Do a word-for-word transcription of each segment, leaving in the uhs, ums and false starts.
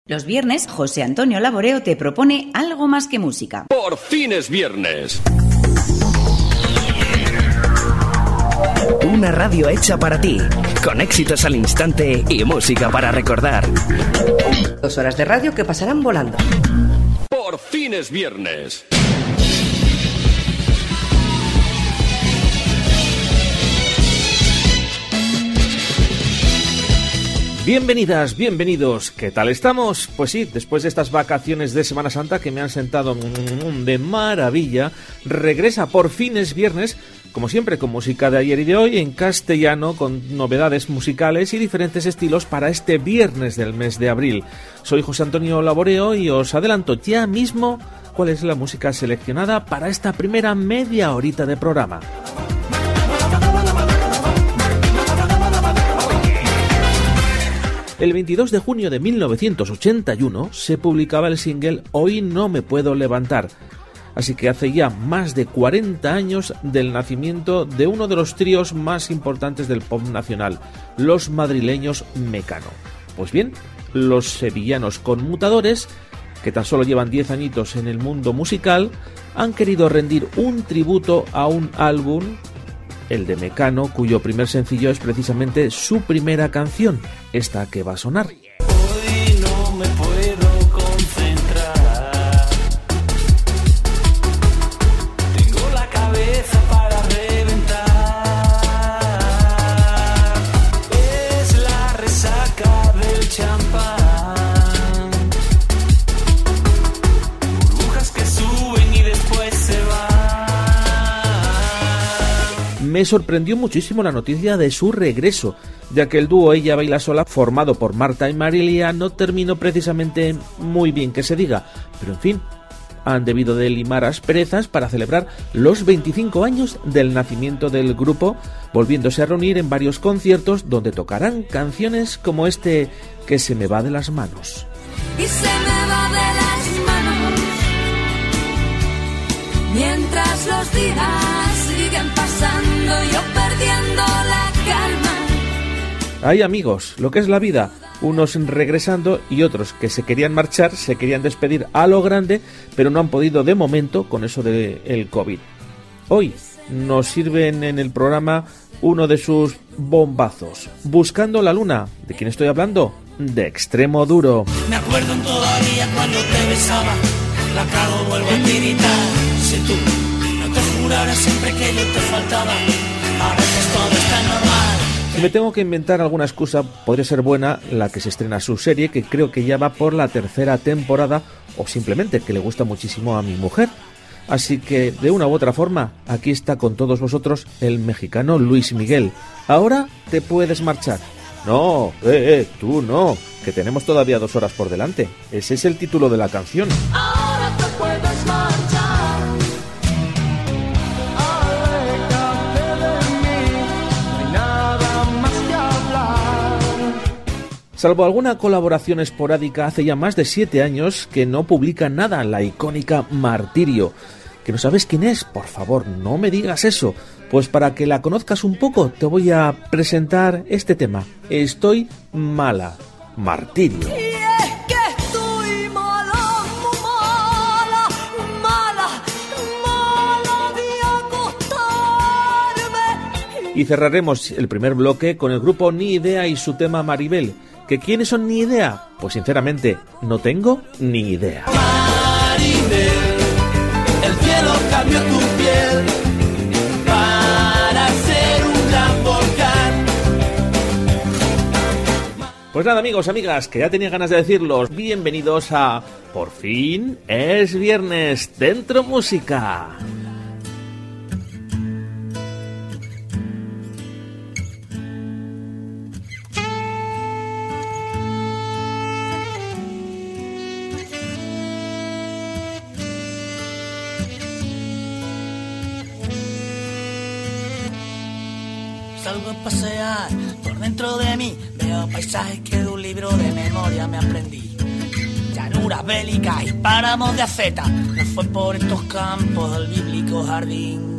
Los viernes, José Antonio Laboreo te propone algo más que música. Por fin es viernes. Una radio hecha para ti, con éxitos al instante y música para recordar. Dos horas de radio que pasarán volando. Por fin es viernes. Bienvenidas, bienvenidos. ¿Qué tal estamos? Pues sí, después de estas vacaciones de Semana Santa que me han sentado de maravilla, regresa Por fin es viernes, como siempre, con música de ayer y de hoy, en castellano, con novedades musicales y diferentes estilos para este viernes del mes de abril. Soy José Antonio Laboreo y os adelanto ya mismo cuál es la música seleccionada para esta primera media horita de programa. El veintidós de junio de mil novecientos ochenta y uno se publicaba el single Hoy no me puedo levantar, así que hace ya más de cuarenta años del nacimiento de uno de los tríos más importantes del pop nacional, los madrileños Mecano. Pues bien, los sevillanos Conmutadores, que tan solo llevan diez añitos en el mundo musical, han querido rendir un tributo a un álbum, el de Mecano, cuyo primer sencillo es precisamente su primera canción, esta que va a sonar. Hoy no me puedo concentrar. Tengo la cabeza para reventar. Es la resaca del champán. Burbujas que suben y después se van. Me sorprendió muchísimo la noticia de su regreso, ya que el dúo Ella Baila Sola, formado por Marta y Marilia, no terminó precisamente muy bien que se diga, pero en fin, han debido de limar asperezas para celebrar los veinticinco años del nacimiento del grupo, volviéndose a reunir en varios conciertos donde tocarán canciones como este que se me va de las manos. Y se me va de las manos mientras los días siguen pasando, yo perdiendo la calma. Hay amigos, lo que es la vida, unos regresando y otros que se querían marchar, se querían despedir a lo grande, pero no han podido de momento con eso del COVID. Hoy nos sirven en el programa uno de sus bombazos, Buscando la Luna. ¿De quién estoy hablando? De Extremoduro. Me acuerdo todavía cuando te besaba, la cago, vuelvo a tiritar. Si tú no te juraras siempre que yo te faltaba, a veces todo está normal. Si me tengo que inventar alguna excusa, podría ser buena la que se estrena su serie, que creo que ya va por la tercera temporada, o simplemente que le gusta muchísimo a mi mujer. Así que, de una u otra forma, aquí está con todos vosotros el mexicano Luis Miguel. Ahora te puedes marchar. No, eh, eh, tú no, que tenemos todavía dos horas por delante. Ese es el título de la canción. Ahora te puedes marchar. Salvo alguna colaboración esporádica, hace ya más de siete años que no publica nada la icónica Martirio. ¿Que no sabes quién es? Por favor, no me digas eso. Pues para que la conozcas un poco, te voy a presentar este tema. Estoy mala. Martirio. Y cerraremos el primer bloque con el grupo Ni Idea y su tema Maribel. ¿Que quiénes son Ni Idea? Pues sinceramente, no tengo ni idea. Maribel, el cielo cambió tu piel para ser un gran volcán. Pues nada, amigos, amigas, que ya tenía ganas de decirlos. Bienvenidos a Por fin es viernes, Dentro Música. Salgo a pasear por dentro de mí, veo paisajes que de un libro de memoria me aprendí. Llanuras bélicas y páramos de aceta, no fue por estos campos del bíblico jardín.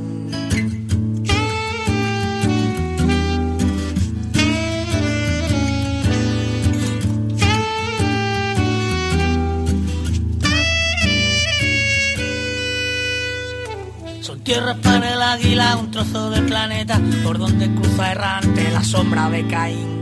Tierra para el águila, un trozo del planeta por donde cruza errante la sombra de Caín.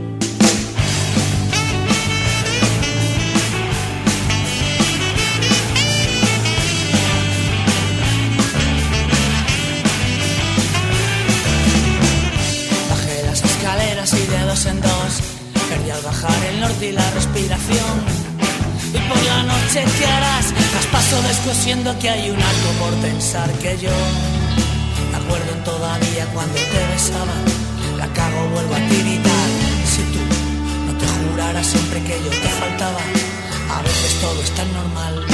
Bajé las escaleras y de dos en dos perdí al bajar el norte y la respiración. Y por la noche ¿qué harás? Las paso descosiendo que hay un arco por pensar que yo me acuerdo todavía cuando te besaba. La cago, vuelvo a tiritar. Si tú no te juraras siempre que yo te faltaba, a veces todo es tan normal.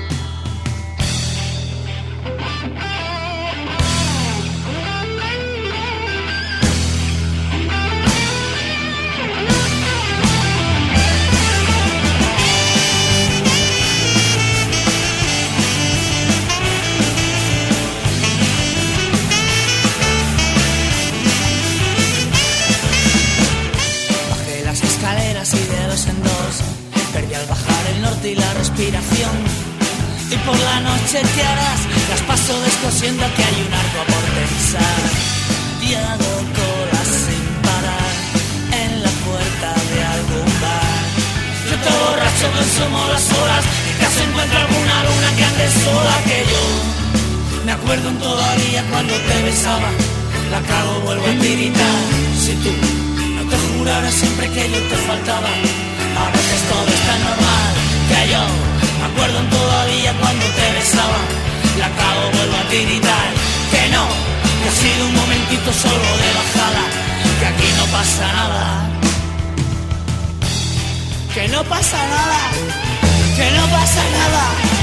Y de dos en dos perdí al bajar el norte y la respiración. Y por la noche ¿qué harás? Las paso descosiendo que hay un arco por pensar. Y hago colas sin parar en la puerta de algún bar. Yo te borracho consumo las horas y casi encuentro alguna luna que ande sola. Que yo me acuerdo todavía cuando te besaba. La cago, vuelvo a tiritar. Si tú te jurara siempre que yo te faltaba, a veces todo es tan normal. Que yo me acuerdo todavía cuando te besaba. La cago, vuelvo a tiritar. Que no, que ha sido un momentito solo de bajada. Que aquí no pasa nada. Que no pasa nada. Que no pasa nada.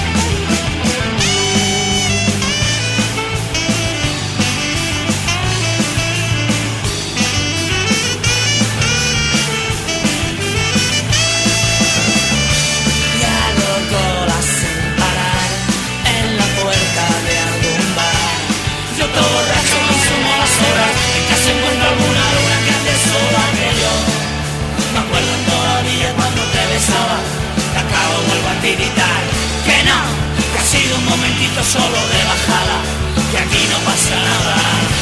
La cago, vuelvo a tiritar. Que no, que ha sido un momentito solo de bajada. Que aquí no pasa nada.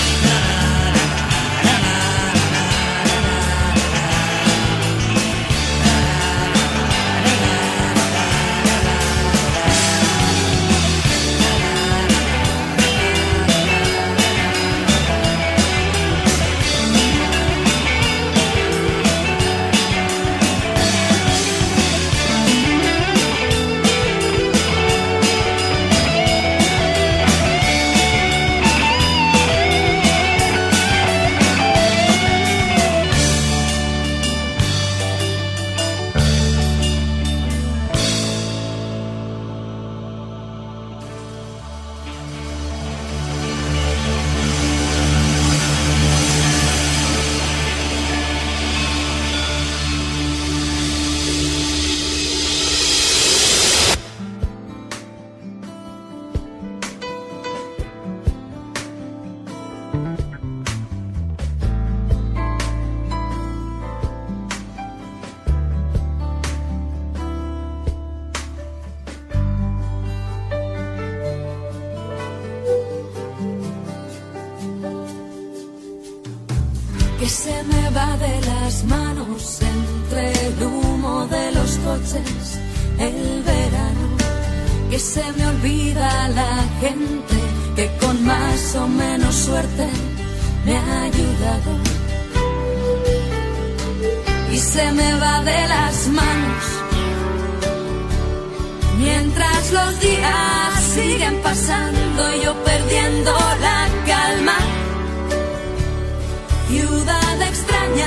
Que se me va de las manos entre el humo de los coches, el verano. Que se me olvida la gente que con más o menos suerte me ha ayudado. Y se me va de las manos mientras los días siguen pasando y yo perdiendo la calma. Ciudad extraña,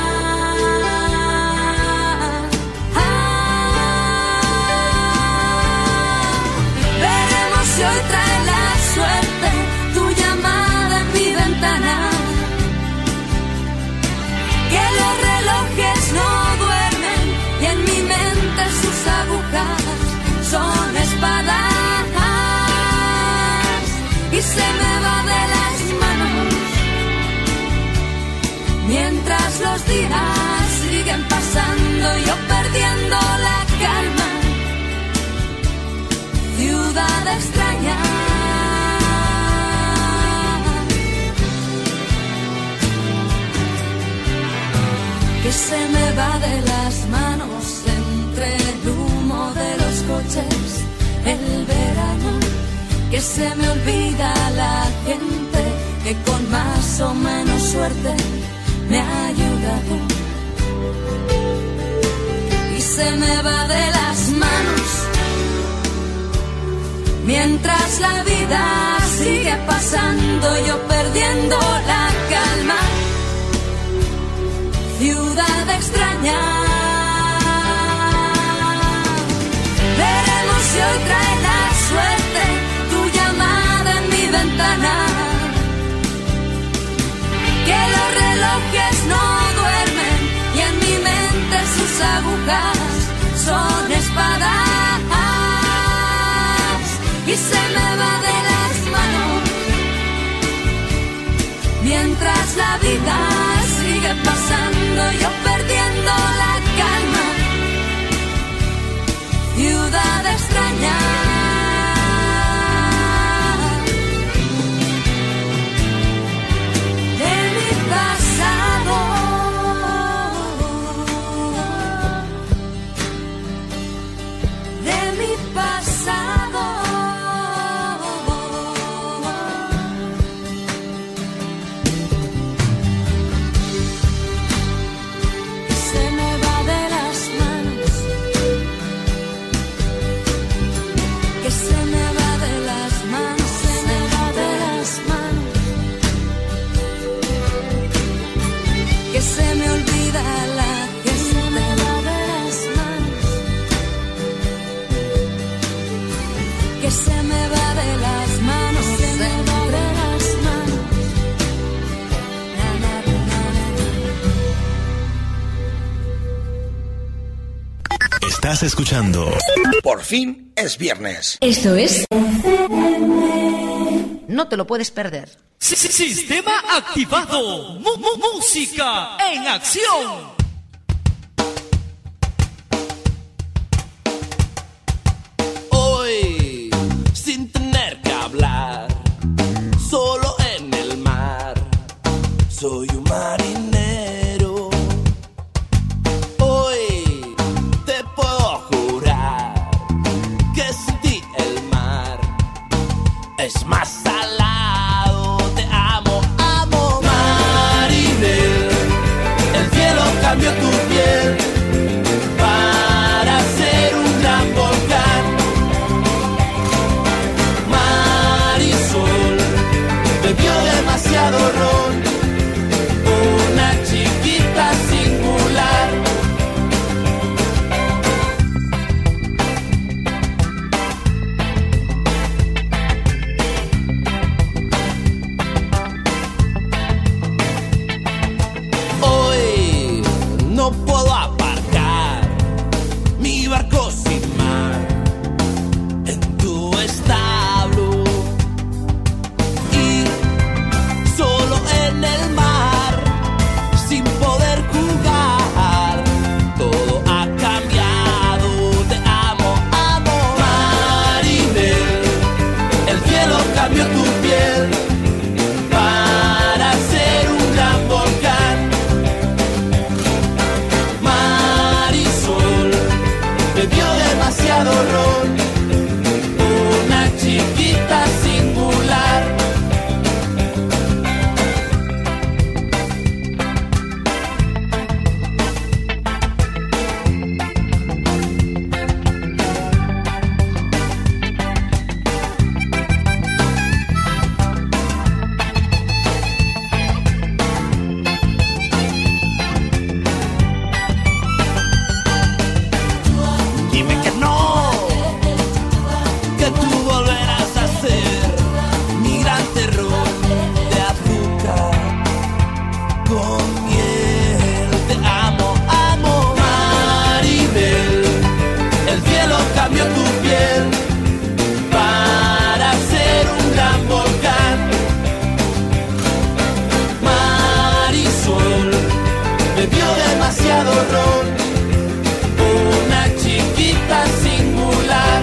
ah, veremos si hoy trae la suerte tu llamada en mi ventana. Que los relojes no duermen y en mi mente sus agujas son espadas. Y se me va de las manos mientras los días siguen pasando y yo perdiendo la calma. Ciudad extraña. que se me va de las manos entre el humo de los coches, el verano, que se me olvida la gente que con más o menos suerte me ha ayudado. Y se me va de las manos mientras la vida sigue pasando, yo perdiendo la calma. Ciudad extraña, veremos si hoy trae la suerte tu llamada en mi ventana. Que los relojes no duermen y en mi mente sus agujas son espadas. Y se me va de las manos mientras la vida sigue pasando, yo perdiendo la calma. Ciudad extraña. Estás escuchando Por fin es viernes. Esto es... No te lo puedes perder. Sistema activado. Mu- mu- música en acción. Hoy, sin tener que hablar, solo en el mar, soy un marinero. Es más salado, te amo, amo. Maribel, el cielo cambió tu piel para ser un gran volcán. Marisol bebió demasiado ron, una chiquita singular. No puedo aparcar mi barco sin mar en tu establo y solo en el mar sin poder jugar. Todo ha cambiado, te amo, amo. Maribel, el cielo cambió tu piel para ser un gran volcán. Bebió demasiado ron, una chiquita singular. Demasiado ron, una chiquita singular.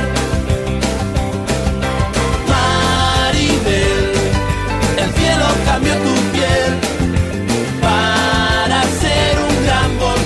Maribel, el cielo cambió tu piel para ser un gran volcán.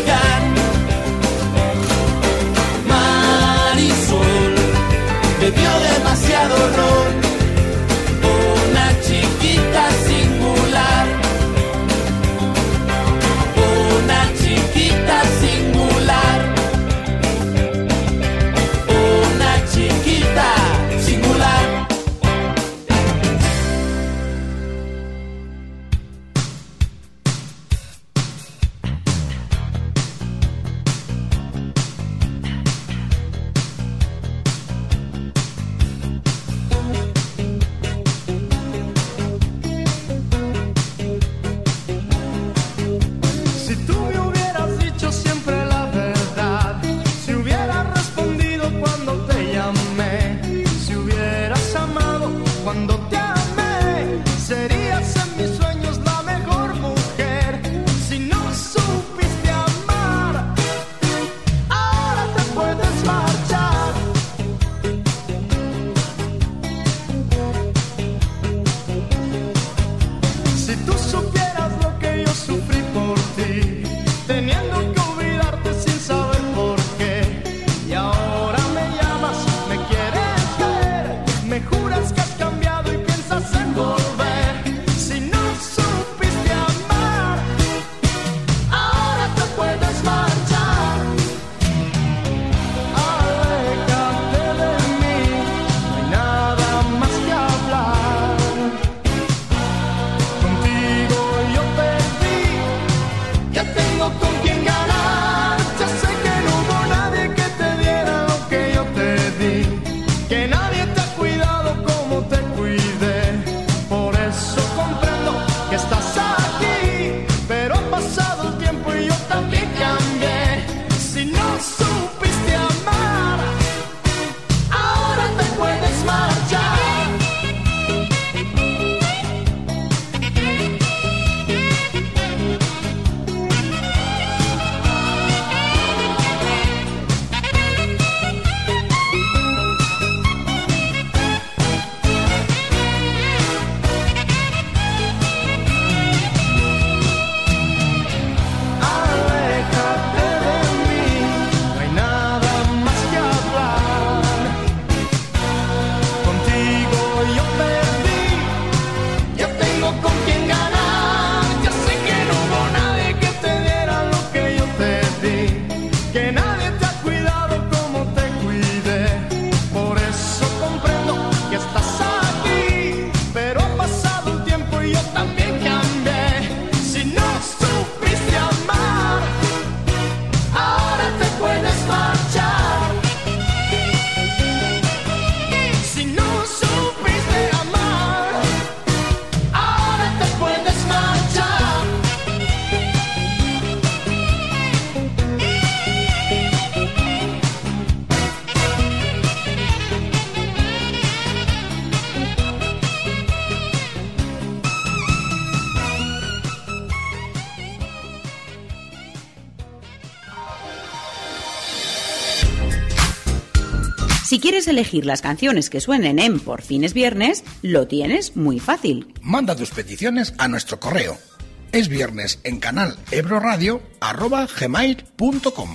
Si quieres elegir las canciones que suenen en Por fin es viernes, lo tienes muy fácil. Manda tus peticiones a nuestro correo. Es viernes en canal ebroradio arroba gmail punto com.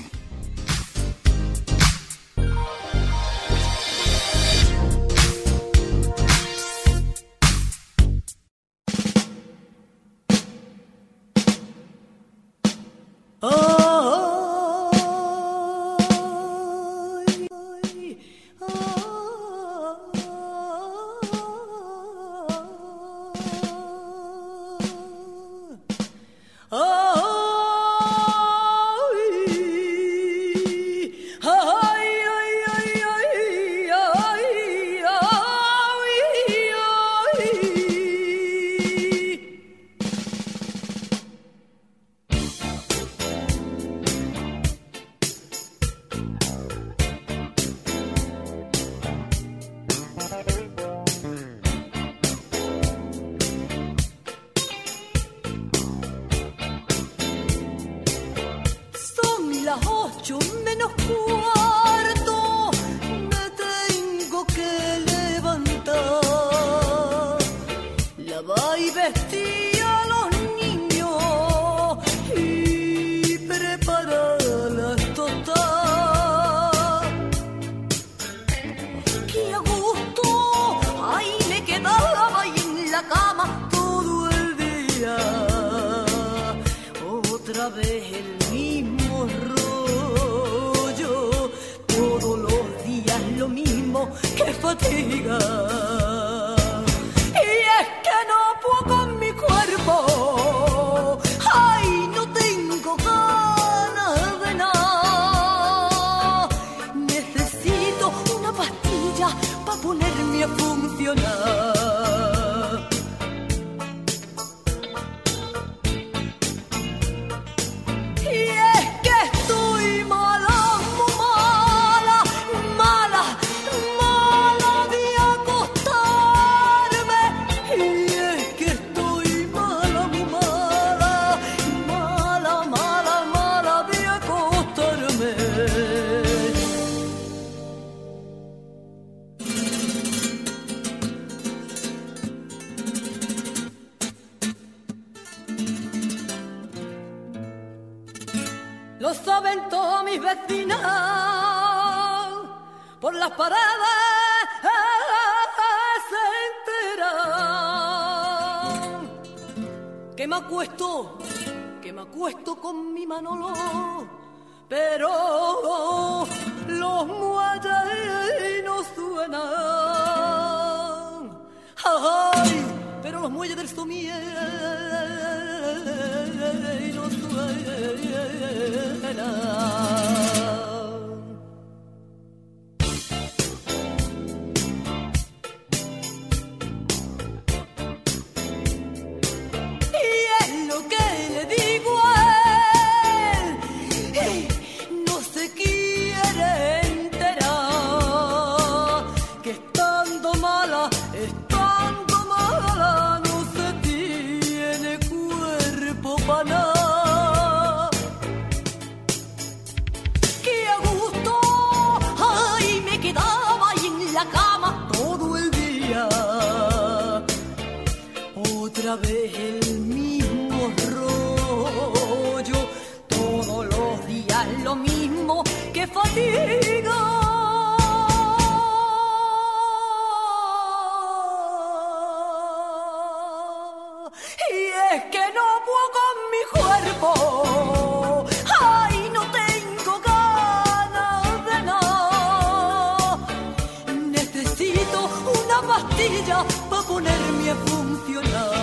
Lo saben todas mis vecinas, por las paredes se enteran que me acuesto, que me acuesto con mi Manolo, pero los muelles no suenan. Ay, pero los muelles del somier no suenan. Otra vez el mismo rollo, todos los días lo mismo, que fatiga. Y es que no puedo con mi cuerpo, ay, no tengo ganas de nada. Necesito una pastilla para ponerme a funcionar.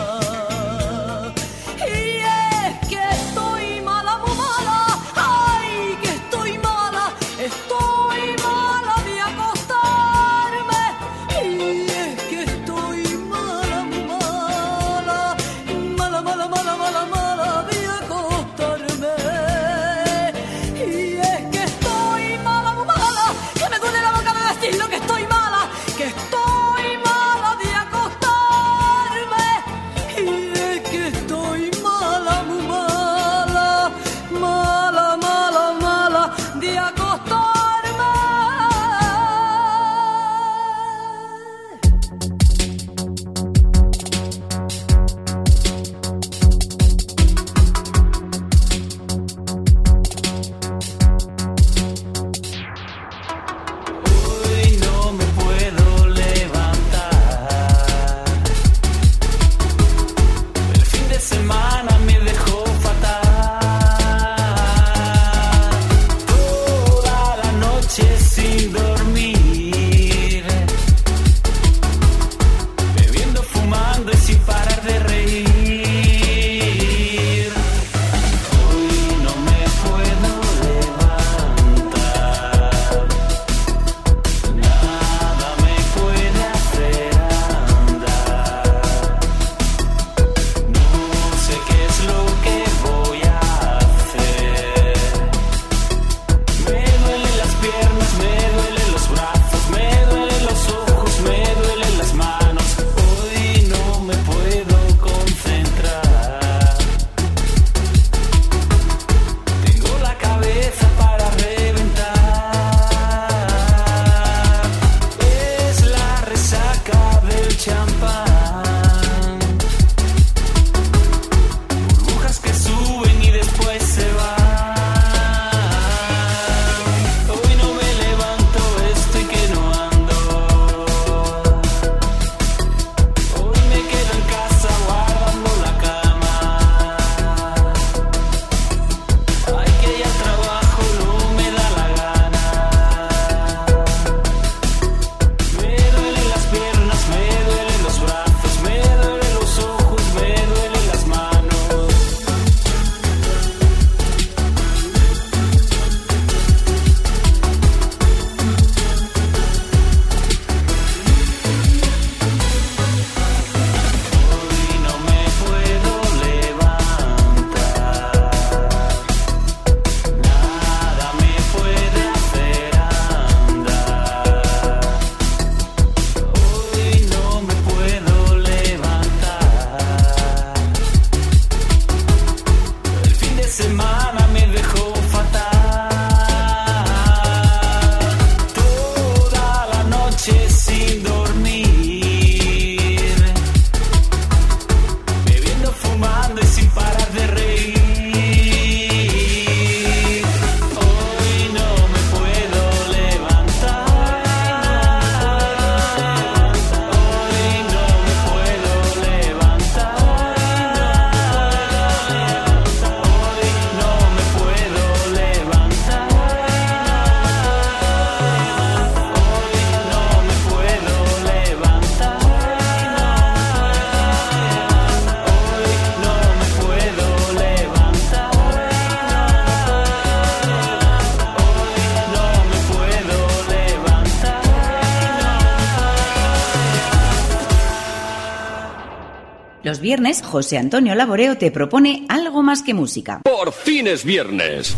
Los viernes, José Antonio Laboreo te propone algo más que música. Por fin es viernes.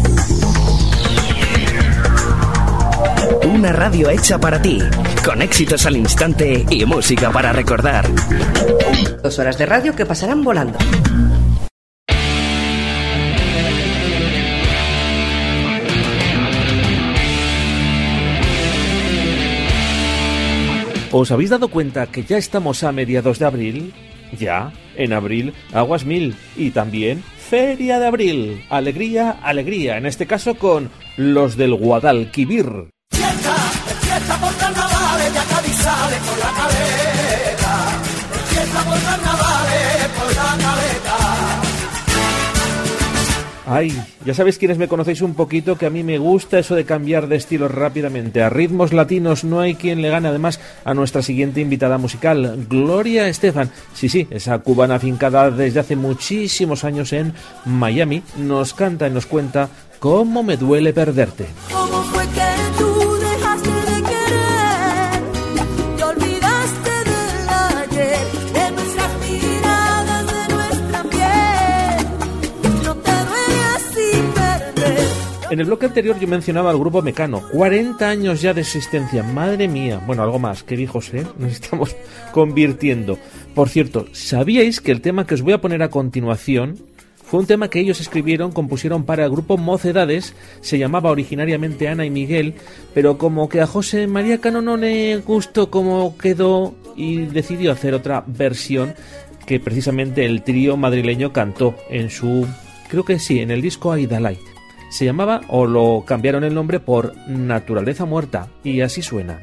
Una radio hecha para ti, con éxitos al instante y música para recordar. Dos horas de radio que pasarán volando. ¿Os habéis dado cuenta que ya estamos a mediados de abril? Ya, en abril, Aguas Mil y también Feria de Abril. Alegría, alegría, en este caso con los del Guadalquivir. Fiesta, fiesta por carnavales, ya Cádiz sale por la caleta. Fiesta por carnavales, por la caleta. Ay, ya sabéis quienes me conocéis un poquito que a mí me gusta eso de cambiar de estilos rápidamente. A ritmos latinos no hay quien le gane, además, a nuestra siguiente invitada musical, Gloria Estefan. Sí, sí, esa cubana afincada desde hace muchísimos años en Miami, nos canta y nos cuenta cómo me duele perderte. ¿Cómo fue que tú dejaste de querer? Te olvidaste del ayer, de nuestras miradas, de nuestra piel. No te duele así perder. En el bloque anterior yo mencionaba al grupo Mecano, cuarenta años ya de existencia, madre mía. Bueno, algo más, qué viejos, ¿eh? Nos estamos convirtiendo. Por cierto, ¿sabíais que el tema que os voy a poner a continuación fue un tema que ellos escribieron, compusieron para el grupo Mocedades? Se llamaba originariamente Ana y Miguel, pero como que a José María Cano no le gustó cómo quedó y decidió hacer otra versión que precisamente el trío madrileño cantó en su, creo que sí, en el disco Aidalay. Se llamaba, o lo cambiaron el nombre por Naturaleza Muerta, y así suena.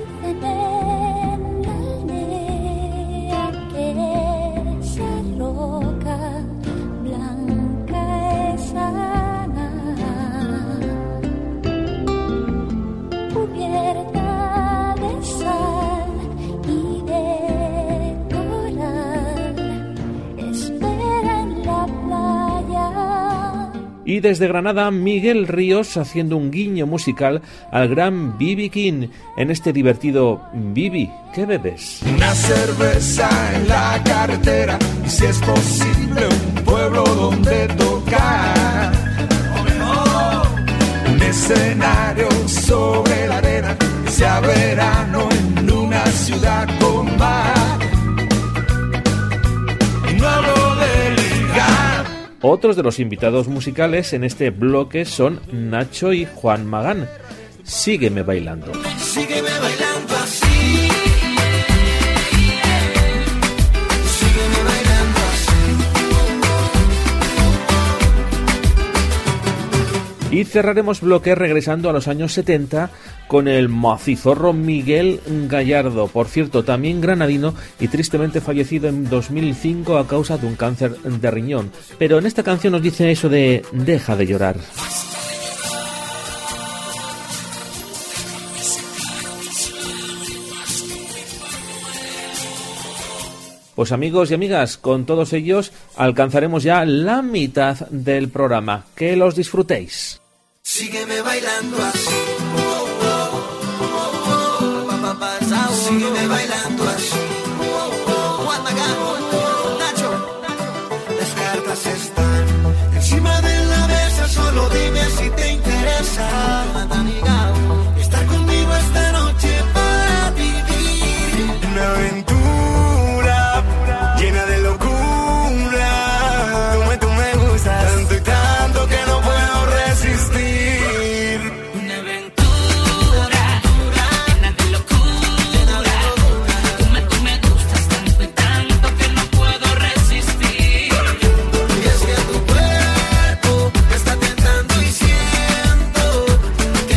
Y desde Granada, Miguel Ríos haciendo un guiño musical al gran B B King en este divertido Bibi, ¿qué bebes? Una cerveza en la carretera y si es posible un pueblo donde tocar. O mejor, un escenario sobre la arena que sea verano en una ciudad con mar. Y no hablo de ligar. Otros de los invitados musicales en este bloque son Nacho y Juan Magán. Sígueme bailando. Sígueme bailando así. Sígueme bailando así. Y cerraremos bloque regresando a los años setenta con el macizorro Miguel Gallardo, por cierto, también granadino y tristemente fallecido en dos mil cinco a causa de un cáncer de riñón. Pero en esta canción nos dice eso de deja de llorar. Pues amigos y amigas, con todos ellos alcanzaremos ya la mitad del programa. Que los disfrutéis. Sígueme bailando así. Sígueme bailando así. Juan Magán, Nacho. Las cartas están encima de la mesa. Solo dime si te interesa. Estar conmigo esta noche para vivir una aventura llena de locura. Tú me, tú me gustas tanto y tanto que no puedo resistir. Que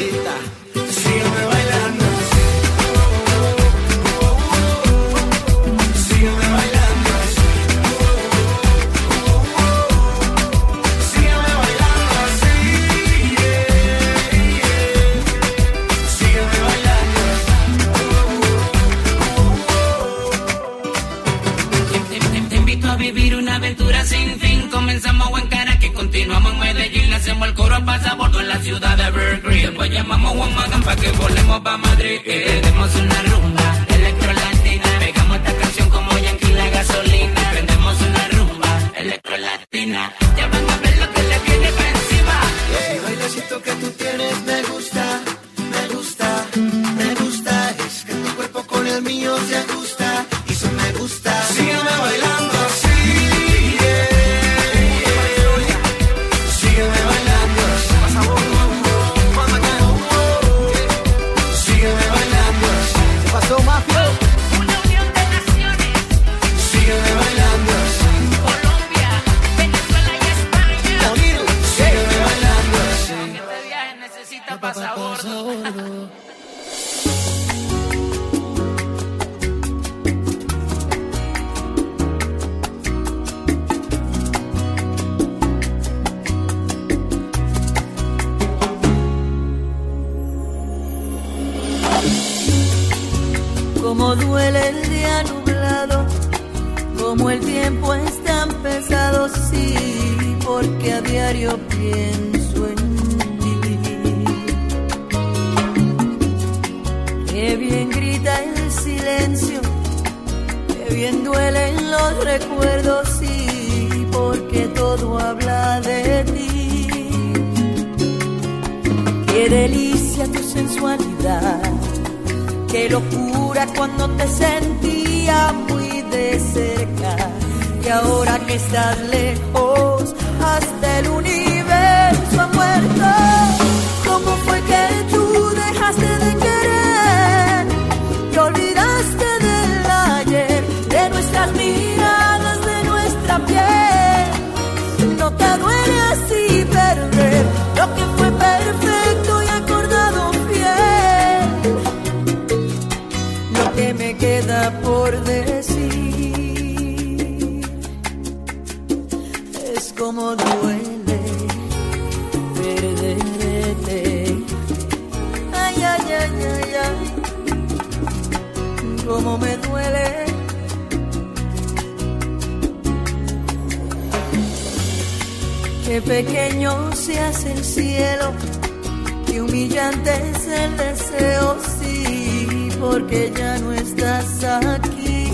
necesita. Sígueme bailando. Sígueme bailando. Sígueme bailando así. Sígueme bailando. Te, te, te invito a vivir una aventura sin fin. Comenzamos en Caracas, continuamos en Medellín. Hacemos el coro a pasabordo en la ciudad de Evergreen. Después llamamos a Juan Magán para que volemos pa' Madrid. Y tenemos una rumba electro latina. Pegamos esta canción como Yankee la gasolina. Prendemos una rumba electro latina. Ya van a ver lo que le viene pa' encima. El bailecito que tú tienes me gusta, me gusta, me gusta. Es que tu cuerpo con el mío se ajusta. Y eso me gusta. Sígueme bailando así. Sígueme bailando. Sígueme bailando. ¿Qué pasó, Mafio? Una unión de naciones. Sígueme bailando. Colombia, Venezuela y España. Sígueme bailando. Este viaje necesita pasabordo. Como duele el día nublado, como el tiempo es tan pesado, sí, porque a diario pienso en ti. Qué bien grita el silencio, qué bien duelen los recuerdos, sí, porque todo habla de ti. Qué delicia tu sensualidad, qué locura cuando te sentía muy de cerca. Y ahora que estás lejos, hasta el universo ha muerto. ¿Cómo fue que tú dejaste de querer? Te olvidaste del ayer, de nuestras miradas, de nuestra piel. No te duele así perder lo que fue perfecto y acordado fiel. Lo que me queda por decir es como duele perderte. Ay, ay, ay, ay, ay, como me duele. Qué pequeño se hace el cielo, qué humillante es el deseo, sí, porque ya no estás aquí.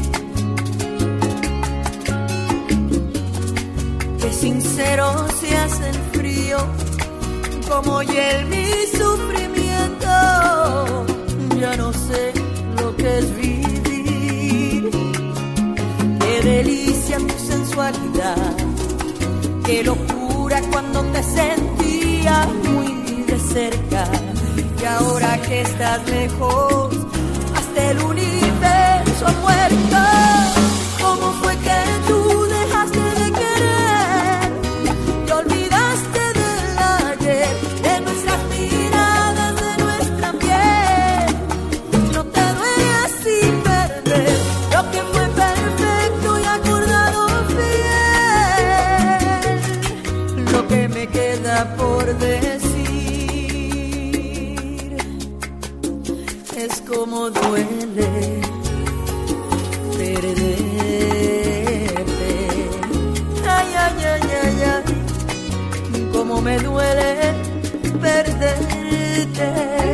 Qué sincero se hace el frío, como hiel mi sufrimiento. Ya no sé lo que es vivir. Qué delicia tu sensualidad, qué locura cuando te sentía muy de cerca. Y ahora que estás lejos, hasta el universo ha muerto. ¿Cómo fue que tú dejaste de querer? Te olvidaste del ayer, de nuestras miradas, de nuestra piel. No te duele así perder lo que fue perfecto y acordado fiel. Lo que me queda por decir es como duele perderte. Ay, ay, ay, ay, ay, como me duele perderte.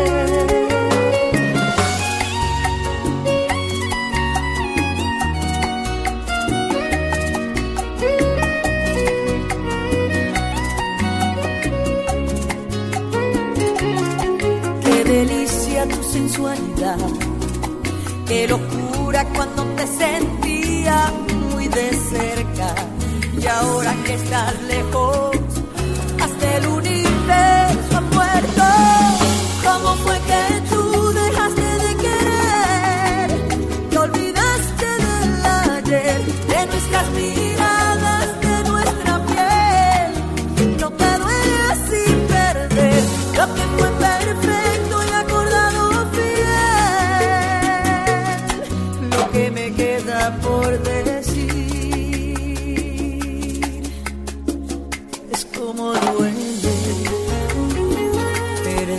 Qué delicia tu sensualidad, qué locura cuando te sentía muy de cerca. Y ahora que estás lejos, hasta el universo ha muerto. ¿Cómo fue que tú dejaste de querer? Te olvidaste del ayer, de nuestras miradas, de nuestra piel. No te duele así perder lo que fue perfecto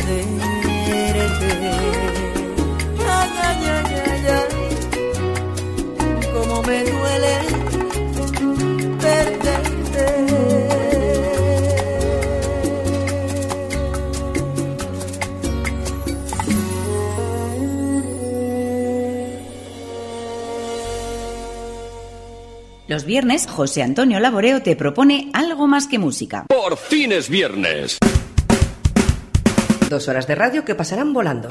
perderte. Ay, ay, ay, ay, ay, cómo me duele perderte. Los viernes, José Antonio Laboreo te propone algo más que música. Por fin es viernes. Dos horas de radio que pasarán volando.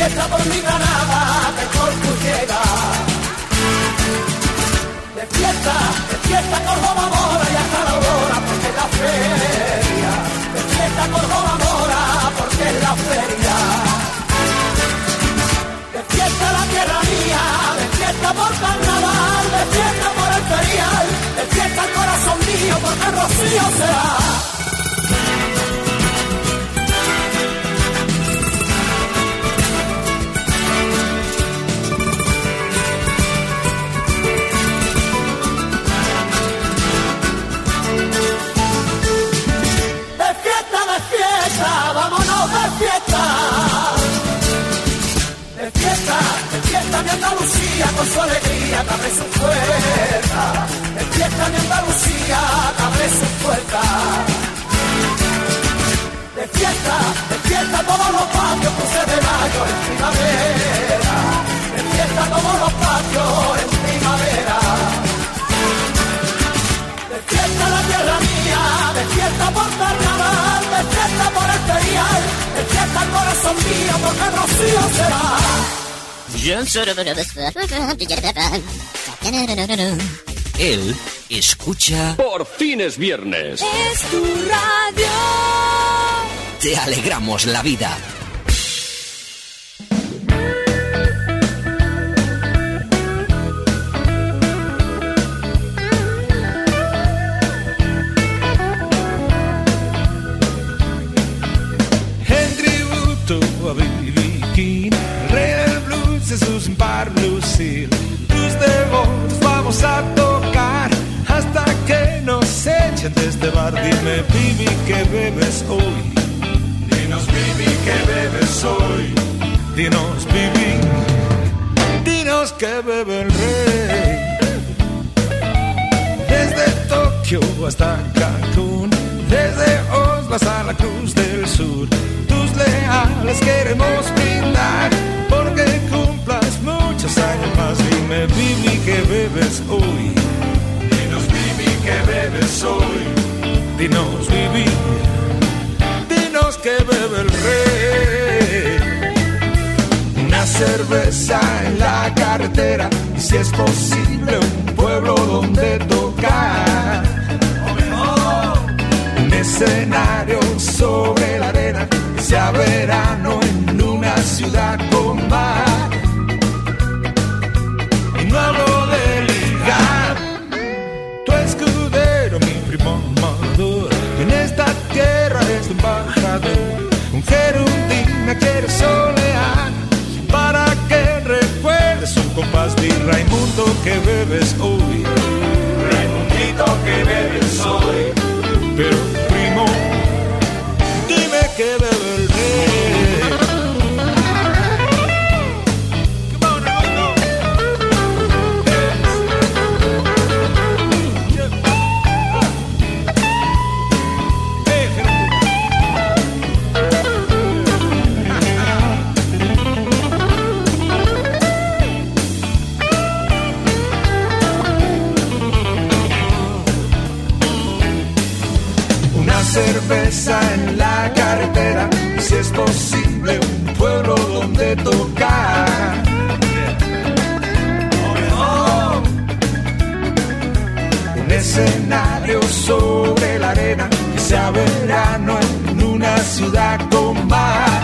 fiesta por mi Granada, que por tu llega. De fiesta, de fiesta Córdoba mora y hasta la aurora, porque es la feria. De fiesta Córdoba mora, porque es la feria. De fiesta la tierra mía, de fiesta por carnaval, de fiesta por el ferial, de fiesta el corazón mío, porque el rocío será. Vámonos de fiesta, de fiesta, de fiesta mi Andalucía con su alegría que abre su puerta, de fiesta mi Andalucía que abre su puerta, de fiesta, de fiesta todos los patios cruces de mayo en primavera, de fiesta todos los patios en primavera. De fiesta la tierra mía, de fiesta por carnaval, de fiesta por el ferial, de fiesta el corazón mío, porque el rocío será. Él escucha. Por fin es viernes. Es tu radio. Te alegramos la vida. A B B King, rey del blues, Jesús sin par lucir. Tus devotos vamos a tocar hasta que nos echen de este bar. Dime, Bibi, ¿qué bebes hoy? Dinos, Bibi, ¿qué bebes hoy? Dinos, Bibi, dinos qué bebe el rey. Desde Tokio hasta Cancún, desde Oslo hasta la Cruz del Sur, leales queremos brindar porque cumplas muchos años más. Dime, Bibi, ¿qué bebes hoy? Dinos, Bibi, ¿qué bebes hoy? Dinos, Bibi, dinos qué bebe el rey. Una cerveza en la carretera y si es posible un pueblo donde tocar. Un escenario sobre la arena, sea verano en una ciudad con mar. Y no hablo de ligar, tu escudero, mi primo amador, en esta tierra es tu embajador. Un gerundín me quiere solear para que recuerdes un compás de Raimundo que bebes hoy. Raimundito que bebes hoy. Pero primo, dime que bebe el rey. Come on, Raimundo. Hey, una cerveza en la carretera, si es posible un pueblo donde tocar. Oh, un escenario sobre la arena, que sea verano en una ciudad con mar.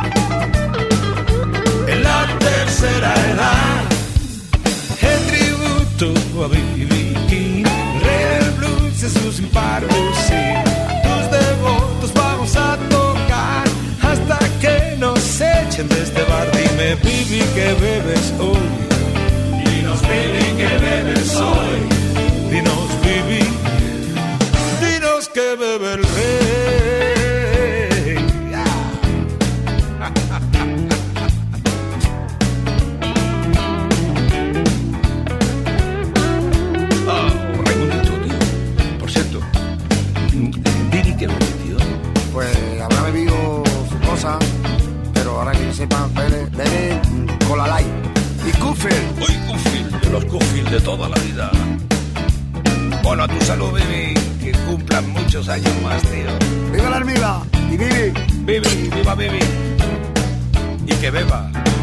En la tercera edad, en tributo a B B King, rey del blues, Jesús sin par lucir. Tus devotos vamos a tocar hasta que nos echen de este bar. Dime, Bibi, ¿qué bebes hoy? Dinos, Bibi, ¿qué bebes hoy? Dinos, Bibi, dinos que bebe el rey. Oh, Raimundito, tío. Por cierto, Bibi, ¿qué bebe, tío? Pues habrá bebido su cosa, pero ahora que yo sepa, bebe, bebe Cola Light y Cuffield. Uy, Cuffield, de los Cuffield de toda la vida. Bueno, a tu salud, Bibi, que cumplan muchos años más, tío. ¡Viva la hormiga! ¡Y Bibi! Bibi, viva Bibi. Y que beba.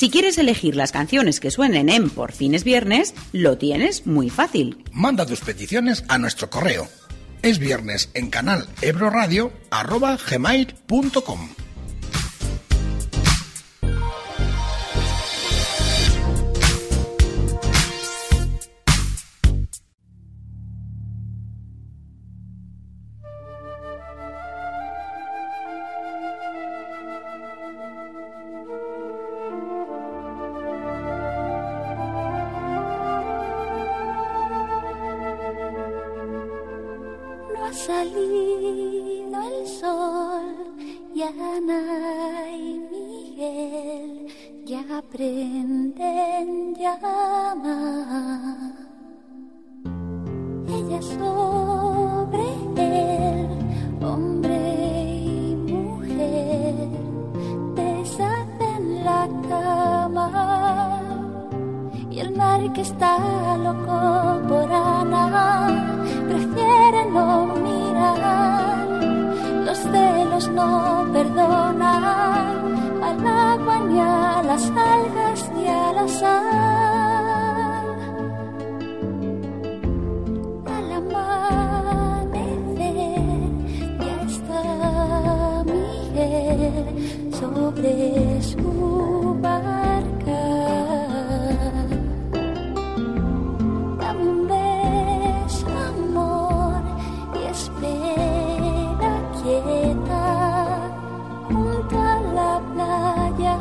Si quieres elegir las canciones que suenen en Por Fin es Viernes, lo tienes muy fácil. Manda tus peticiones a nuestro correo. Es viernes en canal ebro radio arroba gmail punto com. Salido el sol y Ana y Miguel ya prenden llama. Ella sobre él, hombre y mujer, deshacen la cama. Y el mar que está loco por Ana prefiere no mirar. Los celos no perdonan al agua ni a las algas ni a la sal. Al amanecer ya está Miguel sobre su barca. Junto a la playa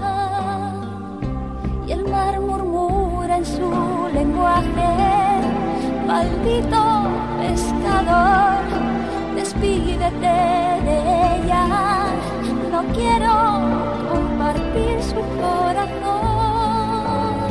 y el mar murmura en su lenguaje: maldito pescador, despídete de ella, no quiero compartir su corazón.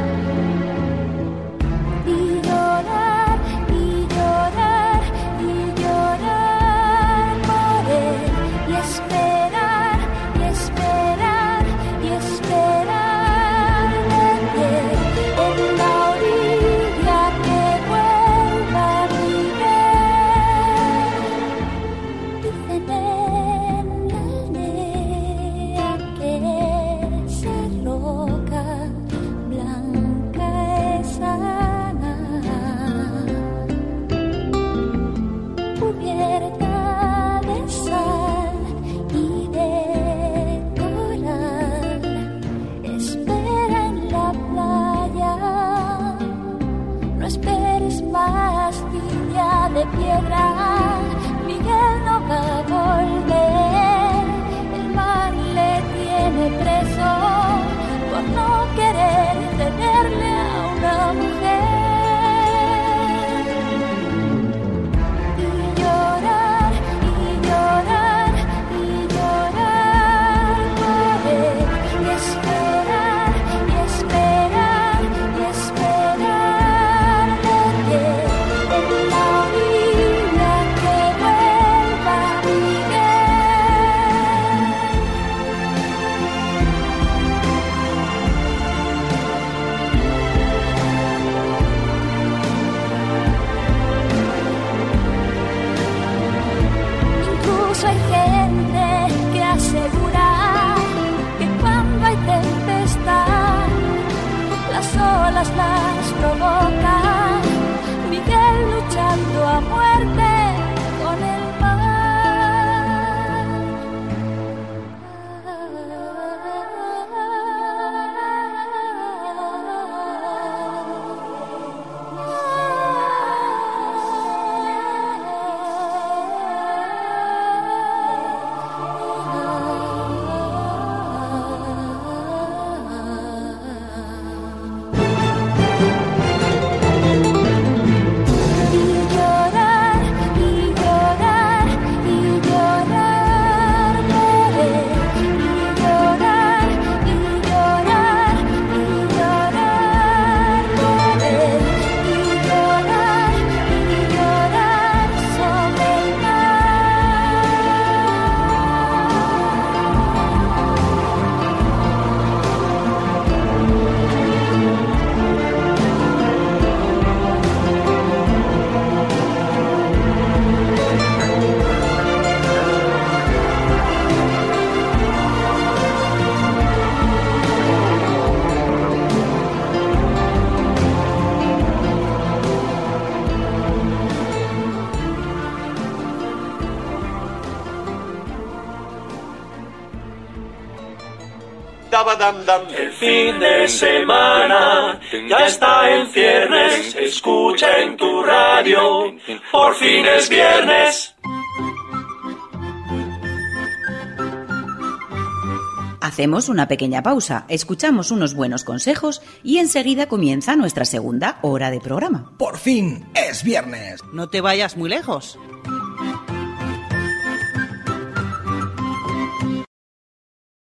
Y llorar, y llorar, y llorar por él, y esperar, y esperar, y esperar de que en la orilla que vuelva a Miguel. Y El fin de semana ya está en ciernes, escucha en tu radio, por fin es viernes. Hacemos una pequeña pausa, escuchamos unos buenos consejos y enseguida comienza nuestra segunda hora de programa. Por fin es viernes. No te vayas muy lejos.